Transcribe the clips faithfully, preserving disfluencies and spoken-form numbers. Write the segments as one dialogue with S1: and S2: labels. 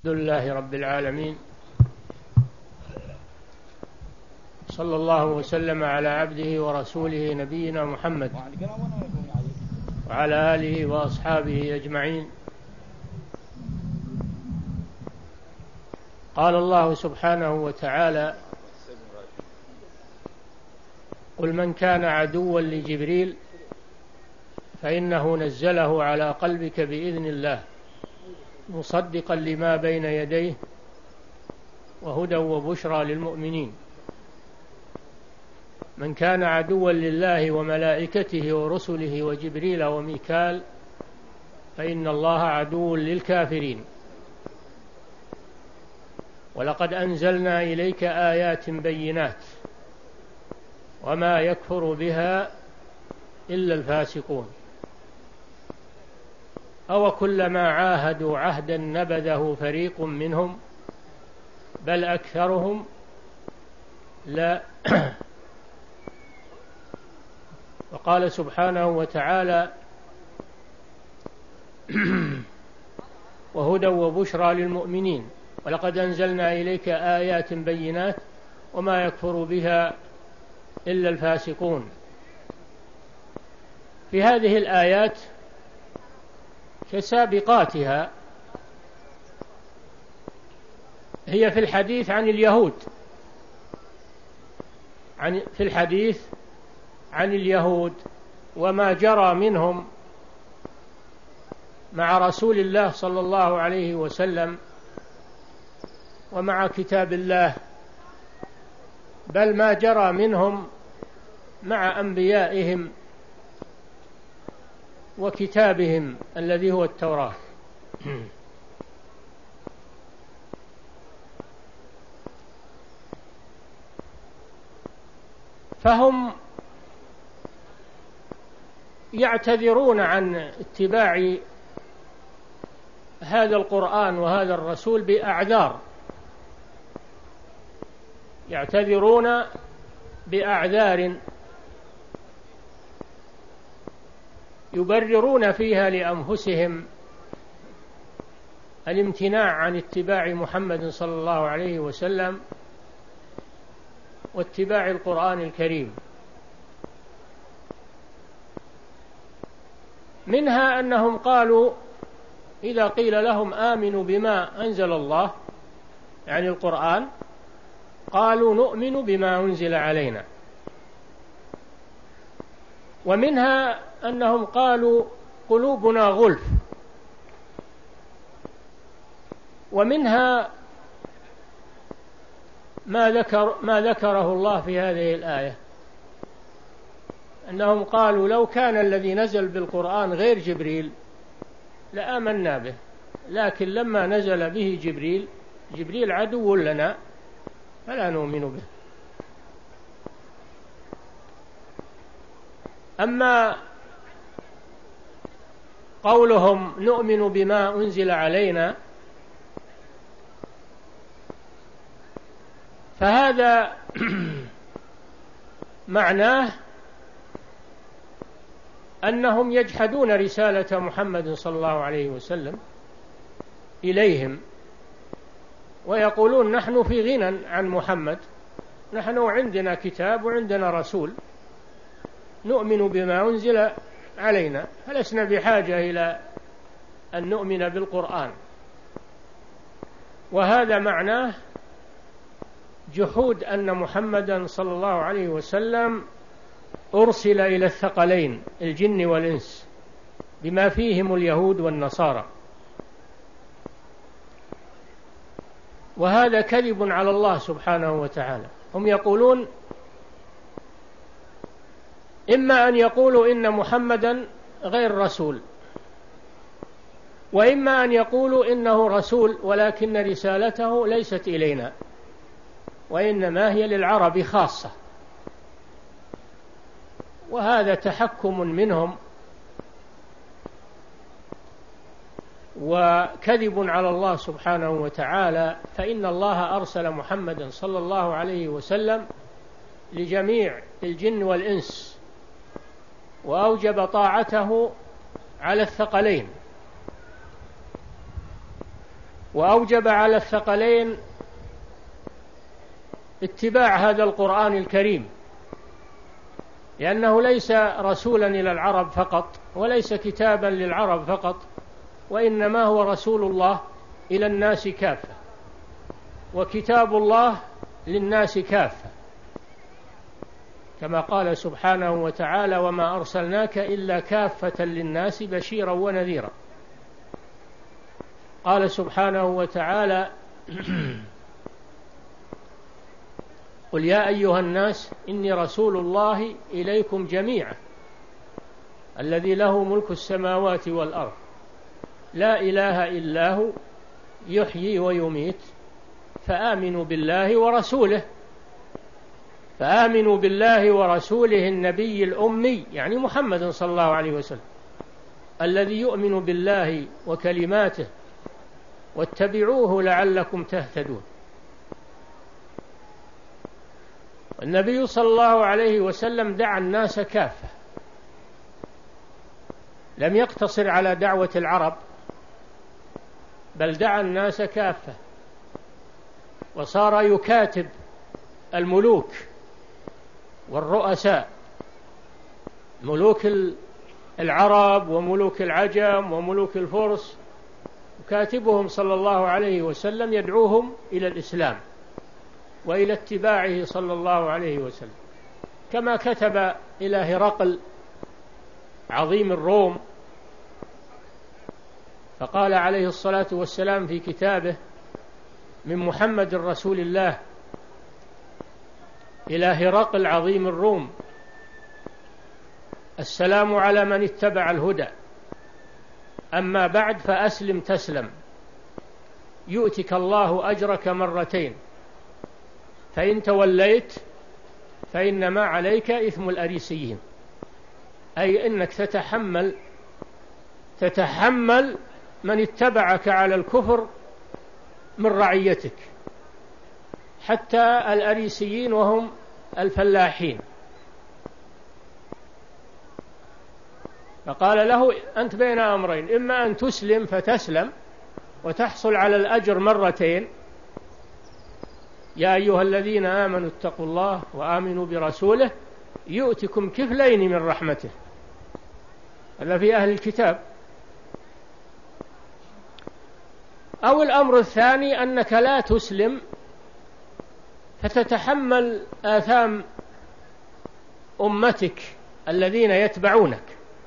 S1: الحمد لله رب العالمين، صلى الله وسلم على عبده ورسوله نبينا محمد وعلى آله وأصحابه أجمعين. قال الله سبحانه وتعالى: قل من كان عدوا لجبريل فإنه نزله على قلبك بإذن الله مصدقا لما بين يديه وهدى وبشرى للمؤمنين. من كان عدوا لله وملائكته ورسله وجبريل وميكال فإن الله عدو للكافرين. ولقد أنزلنا إليك آيات بينات وما يكفر بها إلا الفاسقون. أو كلما عاهدوا عهدا نبذه فريق منهم بل أكثرهم لا. وقال سبحانه وتعالى: وهدى وبشرى للمؤمنين ولقد أنزلنا إليك آيات بينات وما يكفر بها إلا الفاسقون. في هذه الآيات كسابقاتها هي في الحديث عن اليهود، عن في الحديث عن اليهود وما جرى منهم مع رسول الله صلى الله عليه وسلم ومع كتاب الله، بل ما جرى منهم مع أنبيائهم وكتابهم الذي هو التوراة. فهم يعتذرون عن اتباع هذا القرآن وهذا الرسول بأعذار، يعتذرون بأعذار يبررون فيها لأنفسهم الامتناع عن اتباع محمد صلى الله عليه وسلم واتباع القرآن الكريم. منها أنهم قالوا إذا قيل لهم آمنوا بما أنزل الله يعني القرآن قالوا نؤمن بما أنزل علينا. ومنها أنهم قالوا قلوبنا غلف. ومنها ما ذكر ما ذكره الله في هذه الآية أنهم قالوا لو كان الذي نزل بالقرآن غير جبريل لآمنا به، لكن لما نزل به جبريل جبريل عدو لنا فلا نؤمن به. أما قولهم نؤمن بما أنزل علينا فهذا معناه أنهم يجحدون رسالة محمد صلى الله عليه وسلم إليهم ويقولون نحن في غنى عن محمد، نحن عندنا كتاب وعندنا رسول نؤمن بما أنزل علينا فلسنا بحاجة إلى أن نؤمن بالقرآن. وهذا معناه جحود أن محمدا صلى الله عليه وسلم أرسل إلى الثقلين الجن والإنس بما فيهم اليهود والنصارى. وهذا كذب على الله سبحانه وتعالى. هم يقولون إما أن يقولوا إن محمدا غير رسول، وإما أن يقولوا إنه رسول ولكن رسالته ليست إلينا وإنما هي للعرب خاصة. وهذا تحكم منهم وكذب على الله سبحانه وتعالى، فإن الله أرسل محمدا صلى الله عليه وسلم لجميع الجن والإنس وأوجب طاعته على الثقلين. وأوجب على الثقلين اتباع هذا القرآن الكريم، لأنه ليس رسولا إلى العرب فقط، وليس كتابا للعرب فقط، وإنما هو رسول الله إلى الناس كافة، وكتاب الله للناس كافة، كما قال سبحانه وتعالى: وما أرسلناك إلا كافة للناس بشيرا ونذيرا. قال سبحانه وتعالى: قل يا أيها الناس إني رسول الله إليكم جميعا الذي له ملك السماوات والأرض لا إله إلا هو يحيي ويميت فآمنوا بالله ورسوله فآمنوا بالله ورسوله النبي الأمي، يعني محمد صلى الله عليه وسلم، الذي يؤمن بالله وكلماته، واتبعوه لعلكم تهتدون. النبي صلى الله عليه وسلم دعا الناس كافة، لم يقتصر على دعوة العرب، بل دعا الناس كافة، وصار يكاتب الملوك والرؤساء، ملوك العرب وملوك العجم وملوك الفرس، يكاتبهم صلى الله عليه وسلم يدعوهم إلى الإسلام وإلى اتباعه صلى الله عليه وسلم، كما كتب إلى هرقل عظيم الروم، فقال عليه الصلاة والسلام في كتابه: من محمد رسول الله إلى هرقل عظيم الروم: السلام على من اتبع الهدى، أما بعد فأسلم تسلم، يؤتك الله أجرك مرتين، فإن توليت فإنما عليك إثم الأريسيين، أي إنك تتحمل تتحمل من اتبعك على الكفر من رعيتك، حتى الأريسيين وهم الفلاحين. فقال له: أنت بين أمرين، إما أن تسلم فتسلم وتحصل على الأجر مرتين، يا أيها الذين آمنوا اتقوا الله وآمنوا برسوله يؤتكم كفلين من رحمته، هذا في أهل الكتاب، أو الأمر الثاني أنك لا تسلم فتتحمل آثام أمتك الذين يتبعونك.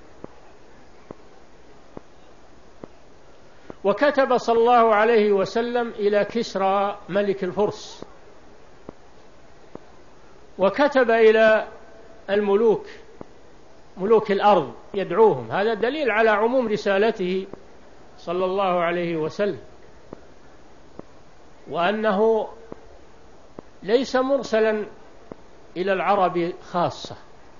S1: وكتب صلى الله عليه وسلم إلى كسرى ملك الفرس، وكتب إلى الملوك ملوك الأرض يدعوهم، هذا دليل على عموم رسالته صلى الله عليه وسلم، وأنه ليس مرسلا إلى العرب خاصة،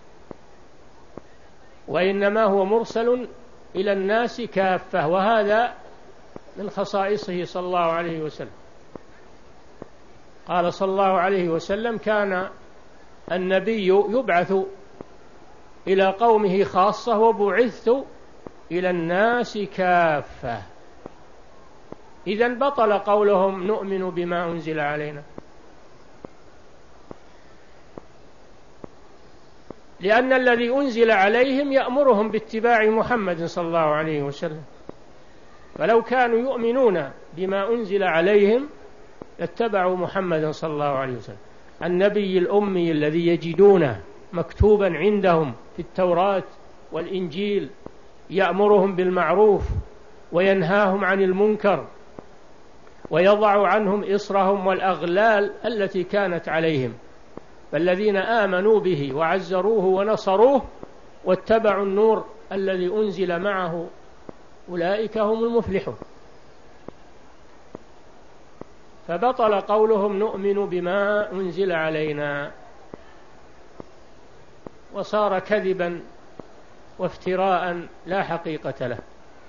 S1: وإنما هو مرسل إلى الناس كافة، وهذا من خصائصه صلى الله عليه وسلم. قال صلى الله عليه وسلم: كان النبي يبعث إلى قومه خاصة وبعثت إلى الناس كافة. إذن بطل قولهم نؤمن بما أنزل علينا، لأن الذي أنزل عليهم يأمرهم باتباع محمد صلى الله عليه وسلم، فلو كانوا يؤمنون بما أنزل عليهم لاتبعوا محمدا صلى الله عليه وسلم، النبي الأمي الذي يجدونه مكتوبا عندهم في التوراة والإنجيل، يأمرهم بالمعروف وينهاهم عن المنكر ويضع عنهم إصرهم والأغلال التي كانت عليهم، فالذين آمنوا به وعزروه ونصروه واتبعوا النور الذي أنزل معه أولئك هم المفلحون. فبطل قولهم نؤمن بما أنزل علينا، وصار كذبا وافتراء لا حقيقة له.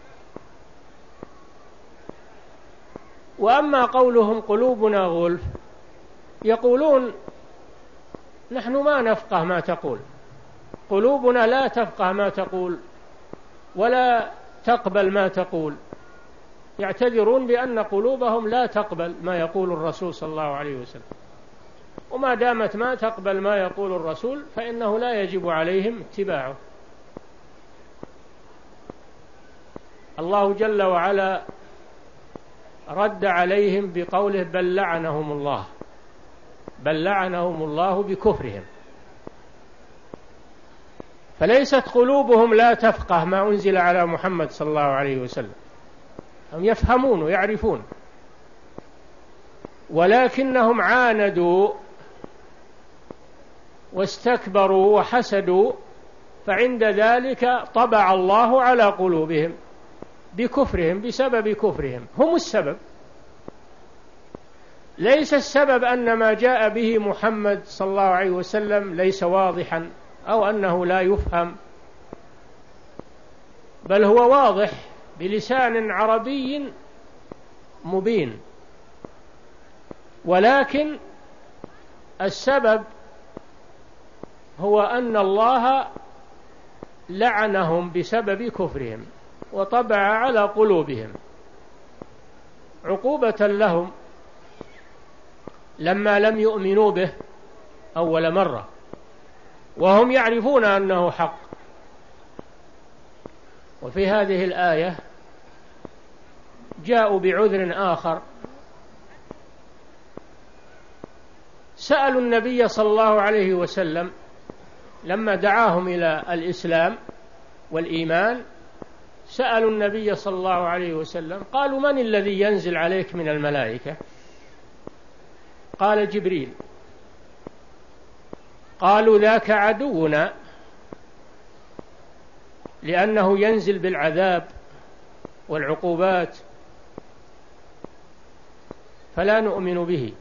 S1: وأما قولهم قلوبنا غلف، يقولون نحن ما نفقه ما تقول، قلوبنا لا تفقه ما تقول ولا تقبل ما تقول، يعتذرون بأن قلوبهم لا تقبل ما يقول الرسول صلى الله عليه وسلم، وما دامت ما تقبل ما يقول الرسول فإنه لا يجب عليهم اتباعه. الله جل وعلا رد عليهم بقوله بل لعنهم الله، بل لعنهم الله بكفرهم. فليست قلوبهم لا تفقه ما أنزل على محمد صلى الله عليه وسلم، هم يفهمون ويعرفون، ولكنهم عاندوا واستكبروا وحسدوا، فعند ذلك طبع الله على قلوبهم بكفرهم، بسبب كفرهم. هم السبب، ليس السبب أن ما جاء به محمد صلى الله عليه وسلم ليس واضحا أو أنه لا يفهم، بل هو واضح بلسان عربي مبين، ولكن السبب هو أن الله لعنهم بسبب كفرهم وطبع على قلوبهم عقوبة لهم لما لم يؤمنوا به أول مرة وهم يعرفون أنه حق. وفي هذه الآية جاءوا بعذر آخر، سألوا النبي صلى الله عليه وسلم لما دعاهم إلى الإسلام والإيمان، سألوا النبي صلى الله عليه وسلم قالوا من الذي ينزل عليك من الملائكة؟ قال جبريل. قالوا ذاك عدونا لأنه ينزل بالعذاب والعقوبات فلا نؤمن به.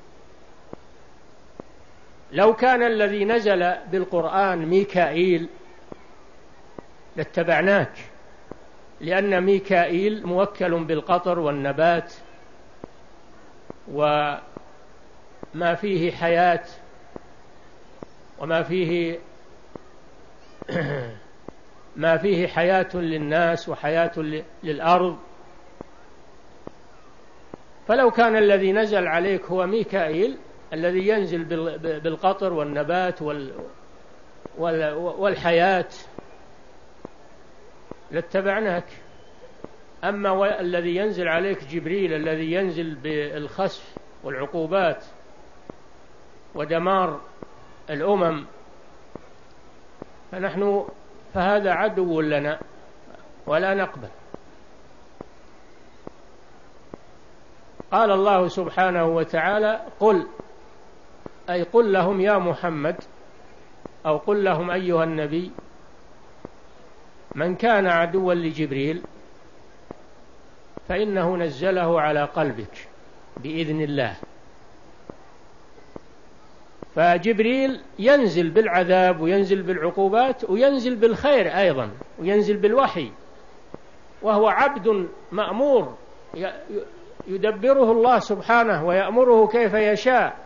S1: لو كان الذي نزل بالقرآن ميكائيل لاتبعناك، لأن ميكائيل موكل بالقطر والنبات وما فيه حياة وما فيه ما فيه حياة للناس وحياة للأرض. فلو كان الذي نزل عليك هو ميكائيل الذي ينزل بالقطر والنبات والحياة لاتبعناك. أما الذي ينزل عليك جبريل الذي ينزل بالخسف والعقوبات ودمار الأمم فنحن فهذا عدو لنا ولا نقبل. قال الله سبحانه وتعالى قل، أي قل لهم يا محمد أو قل لهم أيها النبي، من كان عدوا لجبريل فإنه نزله على قلبك بإذن الله. فجبريل ينزل بالعذاب وينزل بالعقوبات وينزل بالخير أيضا وينزل بالوحي، وهو عبد مأمور يدبره الله سبحانه ويأمره كيف يشاء،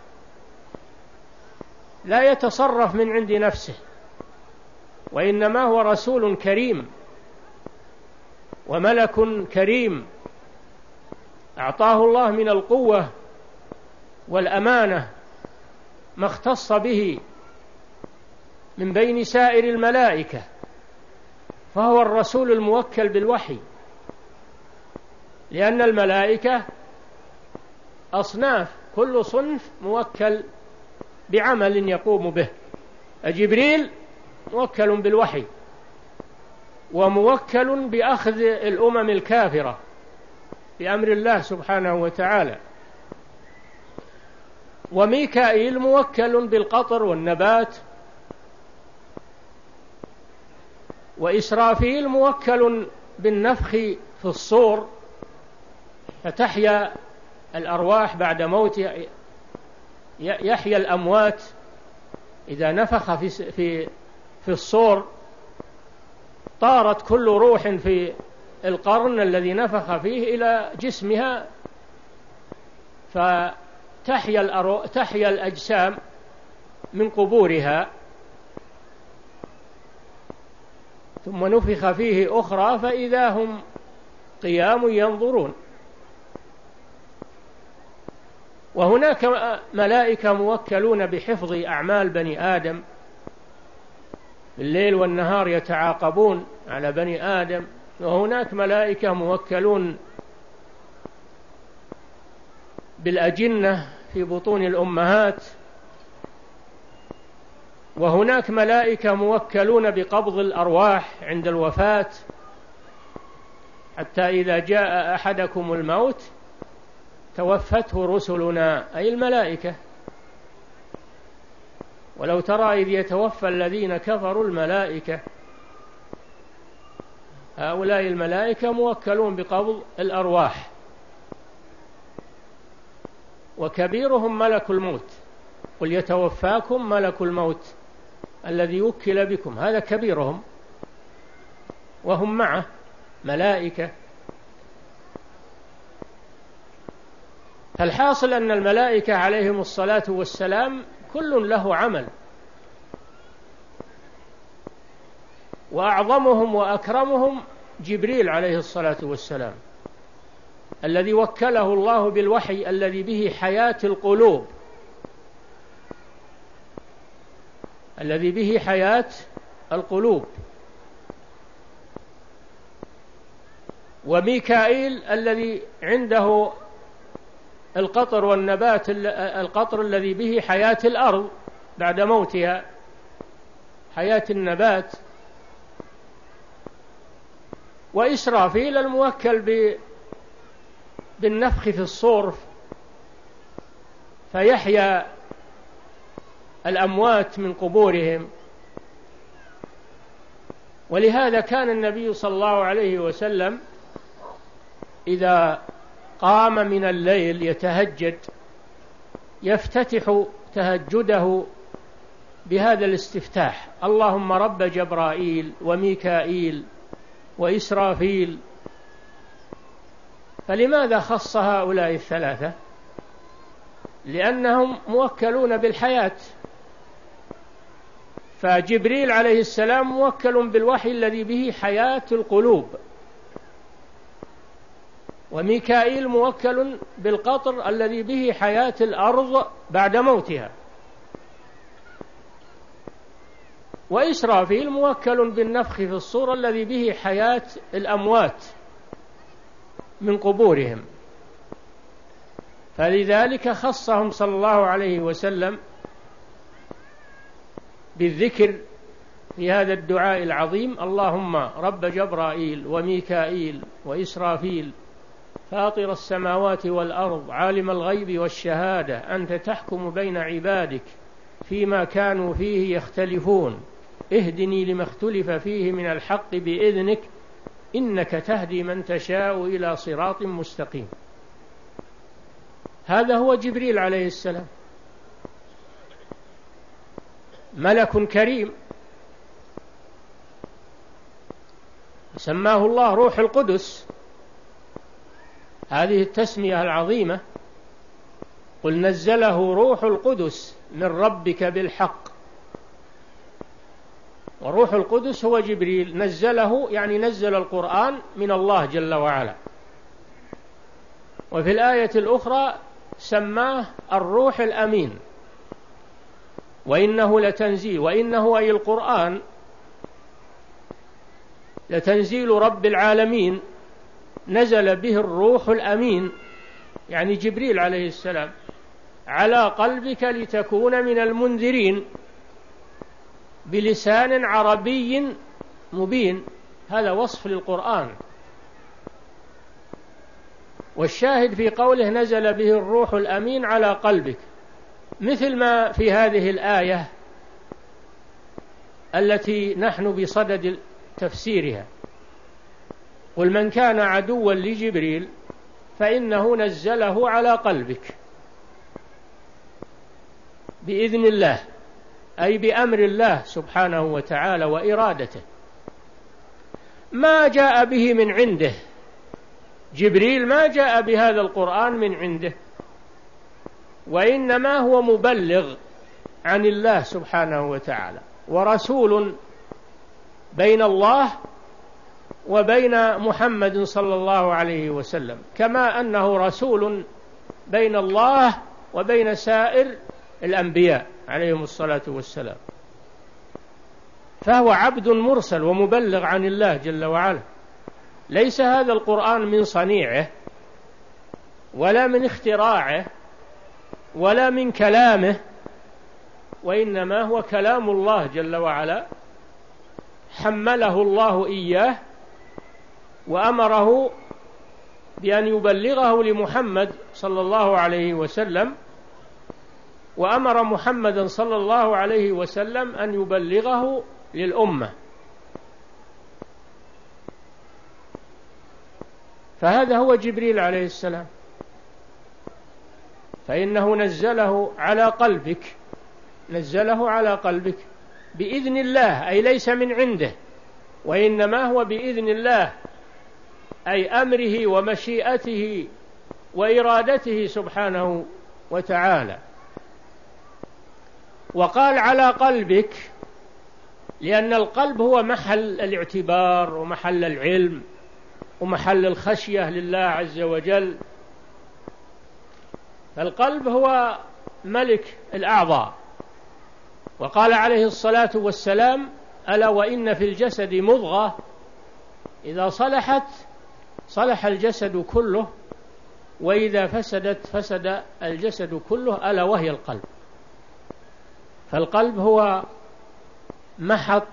S1: لا يتصرف من عند نفسه، وإنما هو رسول كريم وملك كريم أعطاه الله من القوة والأمانة ما اختص به من بين سائر الملائكة، فهو الرسول الموكل بالوحي، لأن الملائكة أصناف، كل صنف موكل بعمل يقوم به. جبريل موكل بالوحي وموكل بأخذ الأمم الكافرة بأمر الله سبحانه وتعالى، وميكائيل موكل بالقطر والنبات، وإسرافيل موكل بالنفخ في الصور فتحيا الأرواح بعد موت، يحيا الأموات إذا نفخ في في في الصور طارت كل روح في القرن الذي نفخ فيه إلى جسمها فتحيا الأرو... تحيا الأجسام من قبورها، ثم نفخ فيه أخرى فإذا هم قيام ينظرون. وهناك ملائكة موكلون بحفظ أعمال بني آدم، بالليل والنهار يتعاقبون على بني آدم. وهناك ملائكة موكلون بالأجنة في بطون الأمهات. وهناك ملائكة موكلون بقبض الأرواح عند الوفاة، حتى إذا جاء أحدكم الموت توفته رسلنا، أي الملائكة. ولو ترى إذ يتوفى الذين كفروا الملائكة، هؤلاء الملائكة موكلون بقبض الأرواح، وكبيرهم ملك الموت. قل يتوفاكم ملك الموت الذي وكل بكم، هذا كبيرهم، وهم معه ملائكة. فالحاصل أن الملائكة عليهم الصلاة والسلام كل له عمل، وأعظمهم وأكرمهم جبريل عليه الصلاة والسلام، الذي وكله الله بالوحي الذي به حياة القلوب، الذي به حياة القلوب. وميكائيل الذي عنده القطر والنبات، القطر الذي به حياة الأرض بعد موتها، حياة النبات. وإسرافيل الموكل بالنفخ في الصور فيحيا الأموات من قبورهم. ولهذا كان النبي صلى الله عليه وسلم إذا قام من الليل يتهجد يفتتح تهجده بهذا الاستفتاح: اللهم رب جبرائيل وميكائيل وإسرافيل. فلماذا خص هؤلاء الثلاثة؟ لأنهم موكلون بالحياة. فجبريل عليه السلام موكل بالوحي الذي به حياة القلوب، وميكائيل موكل بالقطر الذي به حياة الأرض بعد موتها، وإسرافيل موكل بالنفخ في الصور الذي به حياة الأموات من قبورهم. فلذلك خصهم صلى الله عليه وسلم بالذكر في هذا الدعاء العظيم: اللهم رب جبرائيل وميكائيل وإسرافيل فاطر السماوات والأرض عالم الغيب والشهادة أنت تحكم بين عبادك فيما كانوا فيه يختلفون اهدني لما اختلف فيه من الحق بإذنك إنك تهدي من تشاء إلى صراط مستقيم. هذا هو جبريل عليه السلام، ملك كريم سماه الله روح القدس، هذه التسمية العظيمة: قل نزله روح القدس من ربك بالحق. وروح القدس هو جبريل، نزله يعني نزل القرآن من الله جل وعلا. وفي الآية الأخرى سماه الروح الأمين، وإنه لتنزيل، وإنه أي القرآن لتنزيل رب العالمين نزل به الروح الأمين يعني جبريل عليه السلام على قلبك لتكون من المنذرين بلسان عربي مبين. هذا وصف للقرآن. والشاهد في قوله نزل به الروح الأمين على قلبك، مثل ما في هذه الآية التي نحن بصدد تفسيرها: قل من كان عدوا لجبريل فإنه نزله على قلبك بإذن الله، أي بأمر الله سبحانه وتعالى وإرادته، ما جاء به من عنده. جبريل ما جاء بهذا القرآن من عنده، وإنما هو مبلغ عن الله سبحانه وتعالى ورسول بين الله وبين محمد صلى الله عليه وسلم، كما أنه رسول بين الله وبين سائر الأنبياء عليهم الصلاة والسلام، فهو عبد مرسل ومبلغ عن الله جل وعلا. ليس هذا القرآن من صنيعه ولا من اختراعه ولا من كلامه، وإنما هو كلام الله جل وعلا، حمله الله إياه وأمره بأن يبلغه لمحمد صلى الله عليه وسلم، وأمر محمدا صلى الله عليه وسلم أن يبلغه للأمة. فهذا هو جبريل عليه السلام، فإنه نزله على قلبك، نزله على قلبك بإذن الله، أي ليس من عنده، وإنما هو بإذن الله، أي أمره ومشيئته وإرادته سبحانه وتعالى. وقال على قلبك لأن القلب هو محل الاعتبار ومحل العلم ومحل الخشية لله عز وجل. فالقلب هو ملك الأعضاء. وقال عليه الصلاة والسلام: ألا وإن في الجسد مضغة إذا صلحت صلح الجسد كله، وإذا فسدت فسد الجسد كله، ألا وهي القلب. فالقلب هو محط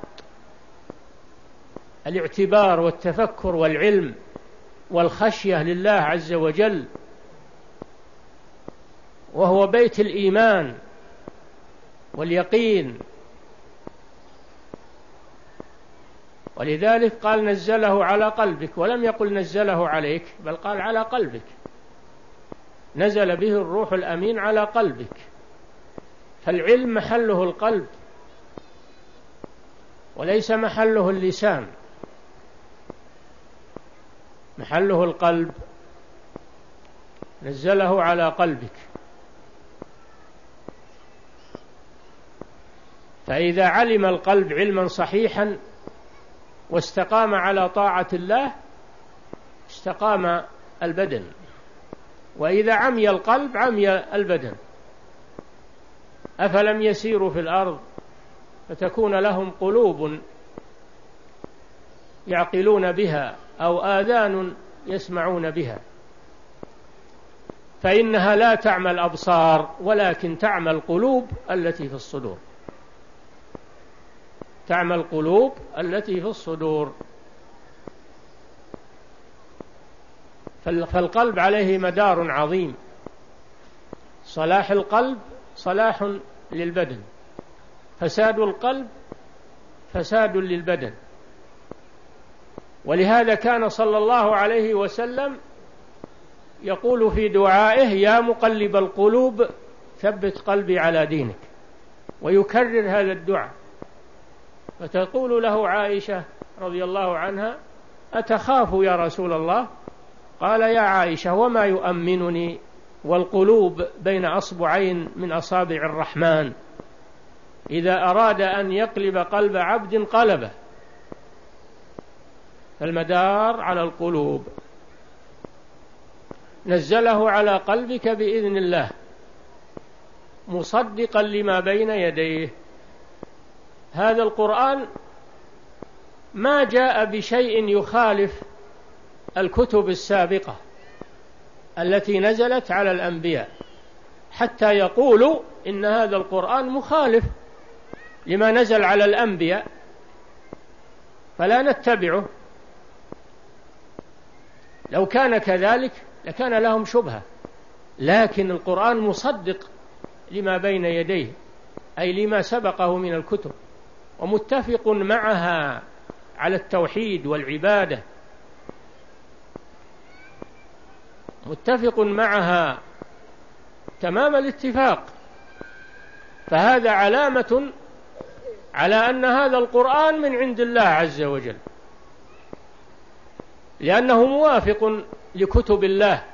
S1: الاعتبار والتفكر والعلم والخشية لله عز وجل، وهو بيت الإيمان واليقين. ولذلك قال نزله على قلبك، ولم يقل نزله عليك، بل قال على قلبك، نزل به الروح الأمين على قلبك. فالعلم محله القلب وليس محله اللسان، محله القلب. نزله على قلبك. فإذا علم القلب علما صحيحا واستقام على طاعة الله استقام البدن، وإذا عمي القلب عمي البدن. أفلم يسيروا في الأرض فتكون لهم قلوب يعقلون بها أو آذان يسمعون بها، فإنها لا تعمى الأبصار ولكن تعمى القلوب التي في الصدور، تعمى القلوب التي في الصدور. فالقلب عليه مدار عظيم. صلاح القلب صلاح للبدن، فساد القلب فساد للبدن. ولهذا كان صلى الله عليه وسلم يقول في دعائه: يا مقلب القلوب ثبت قلبي على دينك، ويكرر هذا الدعاء. فتقول له عائشة رضي الله عنها: أتخاف يا رسول الله؟ قال: يا عائشة، وما يؤمنني والقلوب بين أصبعين من أصابع الرحمن، إذا أراد أن يقلب قلب عبد قلبه. فالمدار على القلوب. نزله على قلبك بإذن الله مصدقا لما بين يديه. هذا القرآن ما جاء بشيء يخالف الكتب السابقة التي نزلت على الأنبياء حتى يقولوا إن هذا القرآن مخالف لما نزل على الأنبياء فلا نتبعه. لو كان كذلك لكان لهم شبهة، لكن القرآن مصدق لما بين يديه، أي لما سبقه من الكتب، ومتفق معها على التوحيد والعبادة، متفق معها تمام الاتفاق. فهذا علامة على أن هذا القرآن من عند الله عز وجل، لأنه موافق لكتب الله.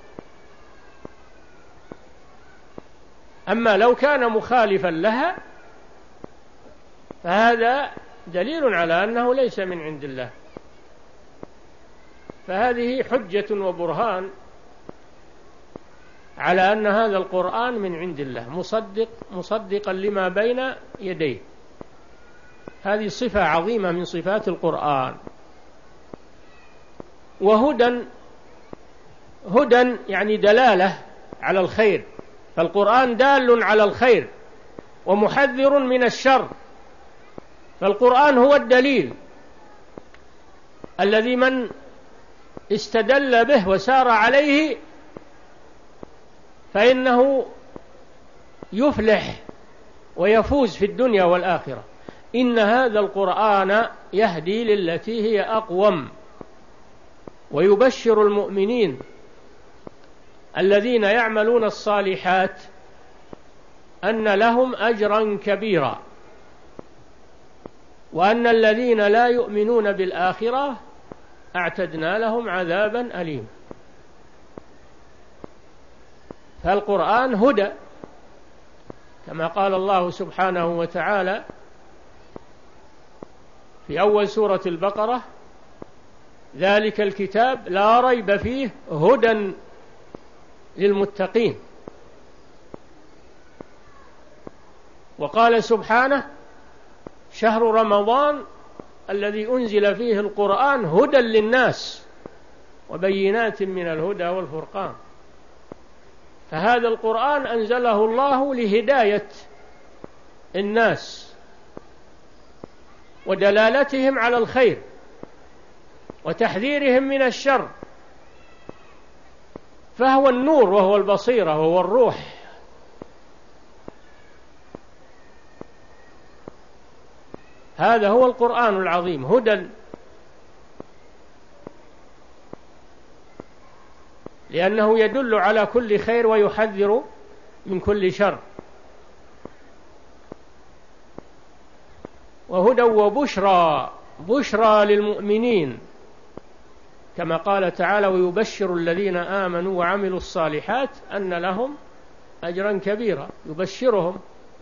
S1: أما لو كان مخالفا لها فهذا دليل على أنه ليس من عند الله. فهذه حجة وبرهان على أن هذا القرآن من عند الله مصدق مصدقا لما بين يديه. هذه صفة عظيمة من صفات القرآن. وهدى، هدى يعني دلالة على الخير، فالقرآن دال على الخير ومحذر من الشر، فالقرآن هو الدليل الذي من استدل به وسار عليه فإنه يفلح ويفوز في الدنيا والآخرة. إن هذا القرآن يهدي للتي هي أقوم ويبشر المؤمنين الذين يعملون الصالحات أن لهم أجرا كبيرا، وأن الذين لا يؤمنون بالآخرة أعتدنا لهم عذابا أليما. فالقرآن هدى كما قال الله سبحانه وتعالى في أول سورة البقرة: ذلك الكتاب لا ريب فيه هدى للمتقين. وقال سبحانه: شهر رمضان الذي أنزل فيه القرآن هدى للناس وبينات من الهدى والفرقان. فهذا القرآن أنزله الله لهداية الناس ودلالتهم على الخير وتحذيرهم من الشر، فهو النور وهو البصيرة وهو الروح. هذا هو القرآن العظيم، هدى، لأنه يدل على كل خير ويحذر من كل شر. وهدى وبشرى، بشرى للمؤمنين كما قال تعالى: ويبشر الذين آمنوا وعملوا الصالحات أن لهم أجرا كبيرا، يبشرهم.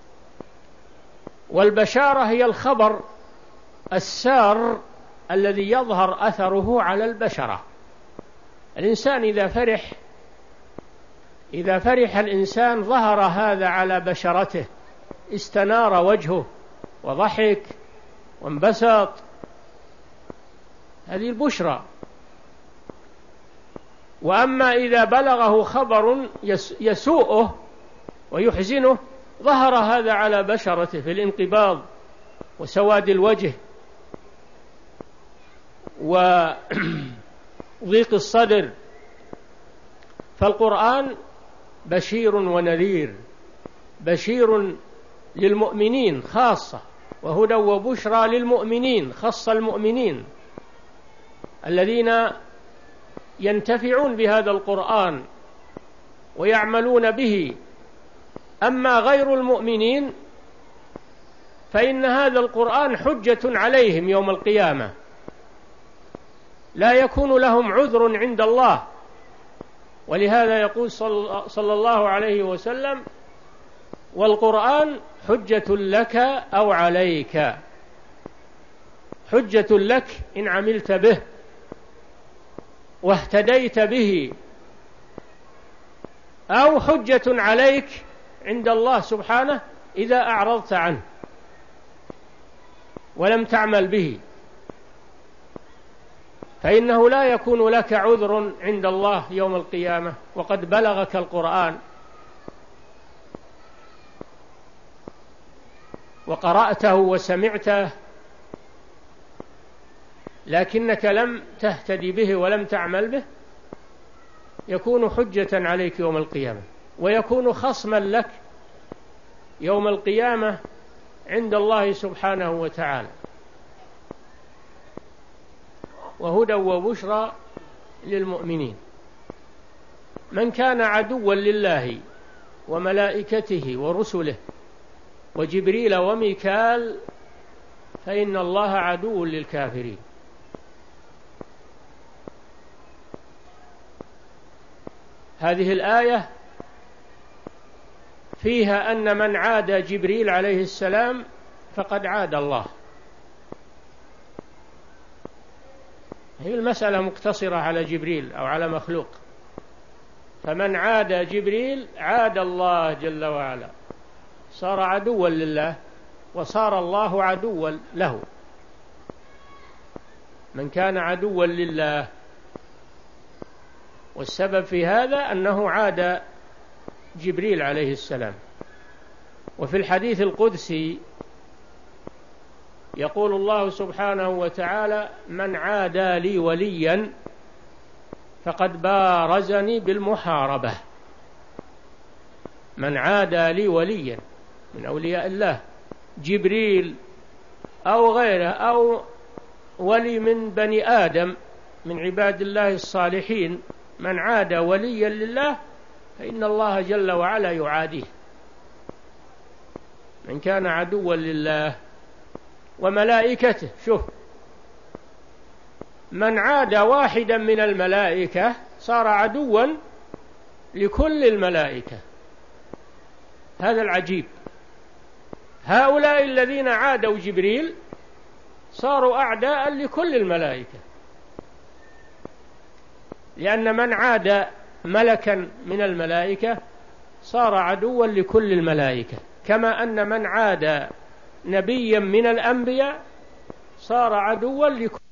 S1: والبشارة هي الخبر السار الذي يظهر أثره على البشرة. الإنسان إذا فرح إذا فرح الإنسان ظهر هذا على بشرته، استنار وجهه وضحك وانبسط، هذه البشرى. وأما إذا بلغه خبر يسوءه ويحزنه ظهر هذا على بشرته في الانقباض وسواد الوجه وضيق الصدر. فالقرآن بشير ونذير، بشير للمؤمنين خاصة، وهدى وبشرى للمؤمنين، خص المؤمنين الذين ينتفعون بهذا القرآن ويعملون به. أما غير المؤمنين فإن هذا القرآن حجة عليهم يوم القيامة، لا يكون لهم عذر عند الله. ولهذا يقول صلى الله عليه وسلم: والقرآن حجة لك أو عليك، حجة لك إن عملت به واهتديت به، أو حجة عليك عند الله سبحانه إذا أعرضت عنه ولم تعمل به، فإنه لا يكون لك عذر عند الله يوم القيامة وقد بلغك القرآن وقرأته وسمعته لكنك لم تهتدي به ولم تعمل به، يكون حجة عليك يوم القيامة، ويكون خصما لك يوم القيامة عند الله سبحانه وتعالى. وهدى وبشرى للمؤمنين. من كان عدوا لله وملائكته ورسله وجبريل وميكال فإن الله عدو للكافرين. هذه الآية فيها أن من عاد جبريل عليه السلام فقد عاد الله، هي المسألة مقتصرة على جبريل أو على مخلوق. فمن عاد جبريل عاد الله جل وعلا، صار عدوا لله وصار الله عدوا له. من كان عدوا لله، والسبب في هذا أنه عاد جبريل عليه السلام. وفي الحديث القدسي يقول الله سبحانه وتعالى: من عادى لي وليا فقد بارزني بالمحاربة. من عادى لي وليا من أولياء الله، جبريل أو غيره أو ولي من بني آدم من عباد الله الصالحين، من عادى وليا لله فإن الله جل وعلا يعاديه. من كان عدوا لله وملائكته، شوف، من عادى واحدا من الملائكة صار عدوا لكل الملائكة. هذا العجيب. هؤلاء الذين عادوا جبريل صاروا أعداء لكل الملائكة، لأن من عاد ملكا من الملائكة صار عدوا لكل الملائكة، كما أن من عاد نبيا من الأنبياء صار عدوا لكل